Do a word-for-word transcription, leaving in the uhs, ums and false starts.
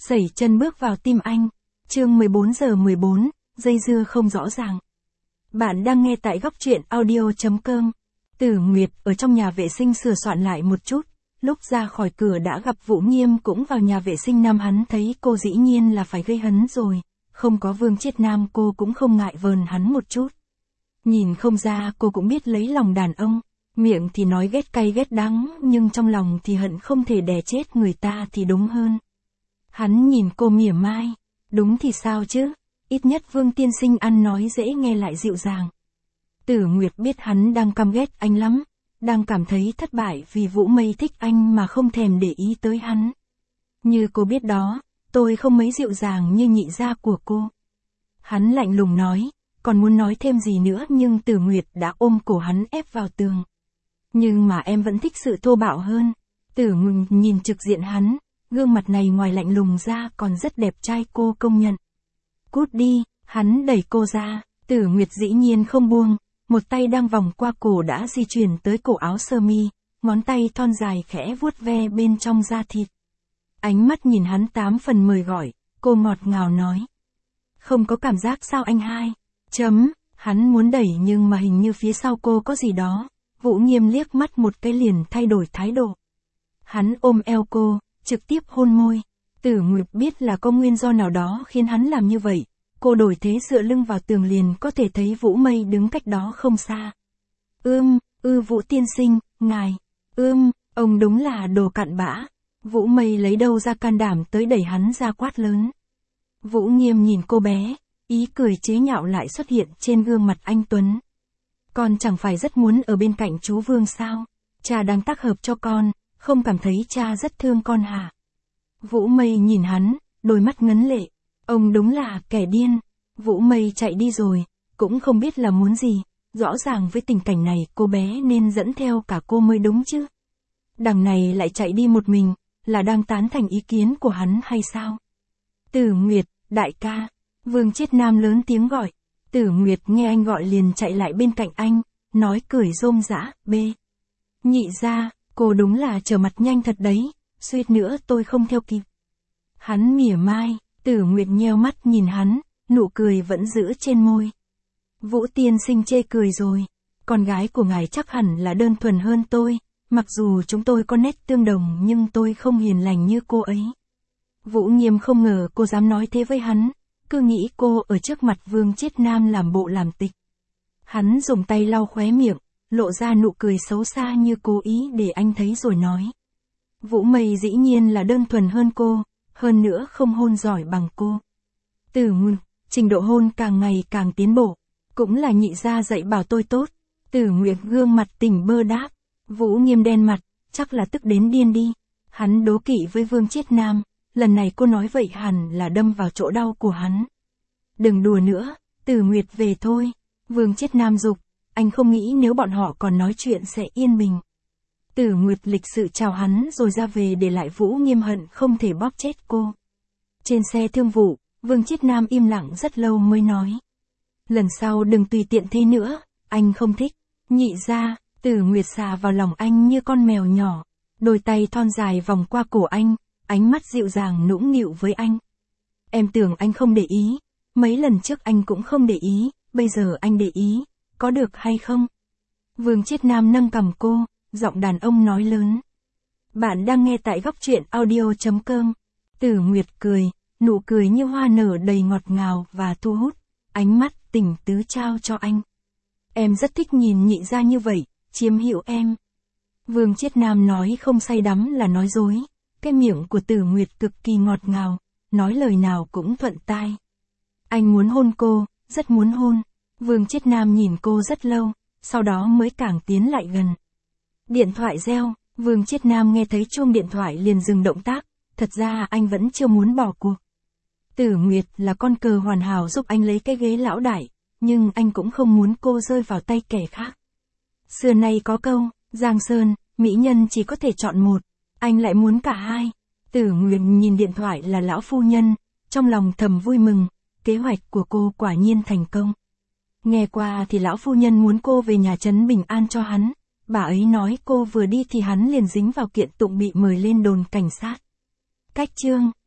Sẩy chân bước vào tim anh. Chương mười bốn giờ mười bốn, dây dưa không rõ ràng. Bạn đang nghe tại góc truyện audio chấm com. Tử Nguyệt ở trong nhà vệ sinh sửa soạn lại một chút, lúc ra khỏi cửa đã gặp Vũ Nghiêm cũng vào nhà vệ sinh. Nam hắn thấy cô dĩ nhiên là phải gây hấn rồi, không có Vương Chiết Nam cô cũng không ngại vờn hắn một chút. Nhìn không ra cô cũng biết lấy lòng đàn ông, miệng thì nói ghét cay ghét đắng nhưng trong lòng thì hận không thể đè chết người ta thì đúng hơn. Hắn nhìn cô mỉa mai, đúng thì sao chứ, ít nhất Vương tiên sinh ăn nói dễ nghe lại dịu dàng. Tử Nguyệt biết hắn đang căm ghét anh lắm, đang cảm thấy thất bại vì Vũ Mây thích anh mà không thèm để ý tới hắn. Như cô biết đó, tôi không mấy dịu dàng như nhị gia của cô. Hắn lạnh lùng nói, còn muốn nói thêm gì nữa nhưng Tử Nguyệt đã ôm cổ hắn ép vào tường. Nhưng mà em vẫn thích sự thô bạo hơn. Tử Nguyệt nhìn trực diện hắn, gương mặt này ngoài lạnh lùng ra còn rất đẹp trai, cô công nhận. Cút đi, hắn đẩy cô ra, Tử Nguyệt dĩ nhiên không buông, một tay đang vòng qua cổ đã di chuyển tới cổ áo sơ mi, ngón tay thon dài khẽ vuốt ve bên trong da thịt. Ánh mắt nhìn hắn tám phần mời gọi, cô ngọt ngào nói. Không có cảm giác sao anh hai? Chấm, hắn muốn đẩy nhưng mà hình như phía sau cô có gì đó. Vũ Nghiêm liếc mắt một cái liền thay đổi thái độ. Hắn ôm eo cô, trực tiếp hôn môi. Tử Nguyệt biết là có nguyên do nào đó khiến hắn làm như vậy. Cô đổi thế dựa lưng vào tường liền có thể thấy Vũ Mây đứng cách đó không xa. Ưm, ư Vũ tiên sinh, ngài. Ưm, ông đúng là đồ cặn bã. Vũ Mây lấy đâu ra can đảm tới đẩy hắn ra quát lớn. Vũ Nghiêm nhìn cô bé, ý cười chế nhạo lại xuất hiện trên gương mặt anh Tuấn. Con chẳng phải rất muốn ở bên cạnh chú Vương sao? Cha đang tác hợp cho con, không cảm thấy cha rất thương con hả? Vũ Mây nhìn hắn, đôi mắt ngấn lệ. Ông đúng là kẻ điên. Vũ Mây chạy đi rồi, cũng không biết là muốn gì. Rõ ràng với tình cảnh này cô bé nên dẫn theo cả cô mới đúng chứ. Đằng này lại chạy đi một mình, là đang tán thành ý kiến của hắn hay sao? Tử Nguyệt, đại ca. Vương Chiết Nam lớn tiếng gọi. Tử Nguyệt nghe anh gọi liền chạy lại bên cạnh anh, nói cười rôm rã, bê. Nhị gia, cô đúng là trở mặt nhanh thật đấy, suýt nữa tôi không theo kịp. Hắn mỉa mai, Tử Nguyệt nheo mắt nhìn hắn, nụ cười vẫn giữ trên môi. Vũ tiên sinh chê cười rồi, con gái của ngài chắc hẳn là đơn thuần hơn tôi, mặc dù chúng tôi có nét tương đồng nhưng tôi không hiền lành như cô ấy. Vũ Nghiêm không ngờ cô dám nói thế với hắn. Cứ nghĩ cô ở trước mặt Vương Chiết Nam làm bộ làm tịch. Hắn dùng tay lau khóe miệng, lộ ra nụ cười xấu xa như cố ý để anh thấy rồi nói. Vũ Mây dĩ nhiên là đơn thuần hơn cô, hơn nữa không hôn giỏi bằng cô. Tử Nguyệt, trình độ hôn càng ngày càng tiến bộ, cũng là nhị gia dạy bảo tôi tốt. Tử Nguyệt gương mặt tỉnh bơ đáp, Vũ Nghiêm đen mặt, chắc là tức đến điên đi. Hắn đố kỵ với Vương Chiết Nam. Lần này cô nói vậy hẳn là đâm vào chỗ đau của hắn. Đừng đùa nữa, Tử Nguyệt về thôi. Vương Chiết Nam dục, anh không nghĩ nếu bọn họ còn nói chuyện sẽ yên bình. Tử Nguyệt lịch sự chào hắn rồi ra về để lại Vũ Nghiêm hận không thể bóp chết cô. Trên xe thương vụ, Vương Chiết Nam im lặng rất lâu mới nói. Lần sau đừng tùy tiện thế nữa, anh không thích. Nhị gia, Tử Nguyệt xà vào lòng anh như con mèo nhỏ, đôi tay thon dài vòng qua cổ anh. Ánh mắt dịu dàng nũng nịu với anh. Em tưởng anh không để ý, mấy lần trước anh cũng không để ý, bây giờ anh để ý, có được hay không? Vương Chiết Nam nâng cằm cô, giọng đàn ông nói lớn. Bạn đang nghe tại góc truyện audio chấm com. Tử Nguyệt cười, nụ cười như hoa nở đầy ngọt ngào và thu hút, ánh mắt tình tứ trao cho anh. Em rất thích nhìn nhị gia như vậy, chiếm hữu em. Vương Chiết Nam nói không say đắm là nói dối. Cái miệng của Tử Nguyệt cực kỳ ngọt ngào, nói lời nào cũng thuận tai. Anh muốn hôn cô, rất muốn hôn. Vương Chiết Nam nhìn cô rất lâu, sau đó mới càng tiến lại gần. Điện thoại reo, Vương Chiết Nam nghe thấy chuông điện thoại liền dừng động tác, thật ra anh vẫn chưa muốn bỏ cuộc. Tử Nguyệt là con cờ hoàn hảo giúp anh lấy cái ghế lão đại, nhưng anh cũng không muốn cô rơi vào tay kẻ khác. Xưa nay có câu, Giang Sơn, mỹ nhân chỉ có thể chọn một. Anh lại muốn cả hai. Tử Nguyệt nhìn điện thoại là lão phu nhân, trong lòng thầm vui mừng, kế hoạch của cô quả nhiên thành công. Nghe qua thì lão phu nhân muốn cô về nhà trấn bình an cho hắn, bà ấy nói cô vừa đi thì hắn liền dính vào kiện tụng bị mời lên đồn cảnh sát. Cách chương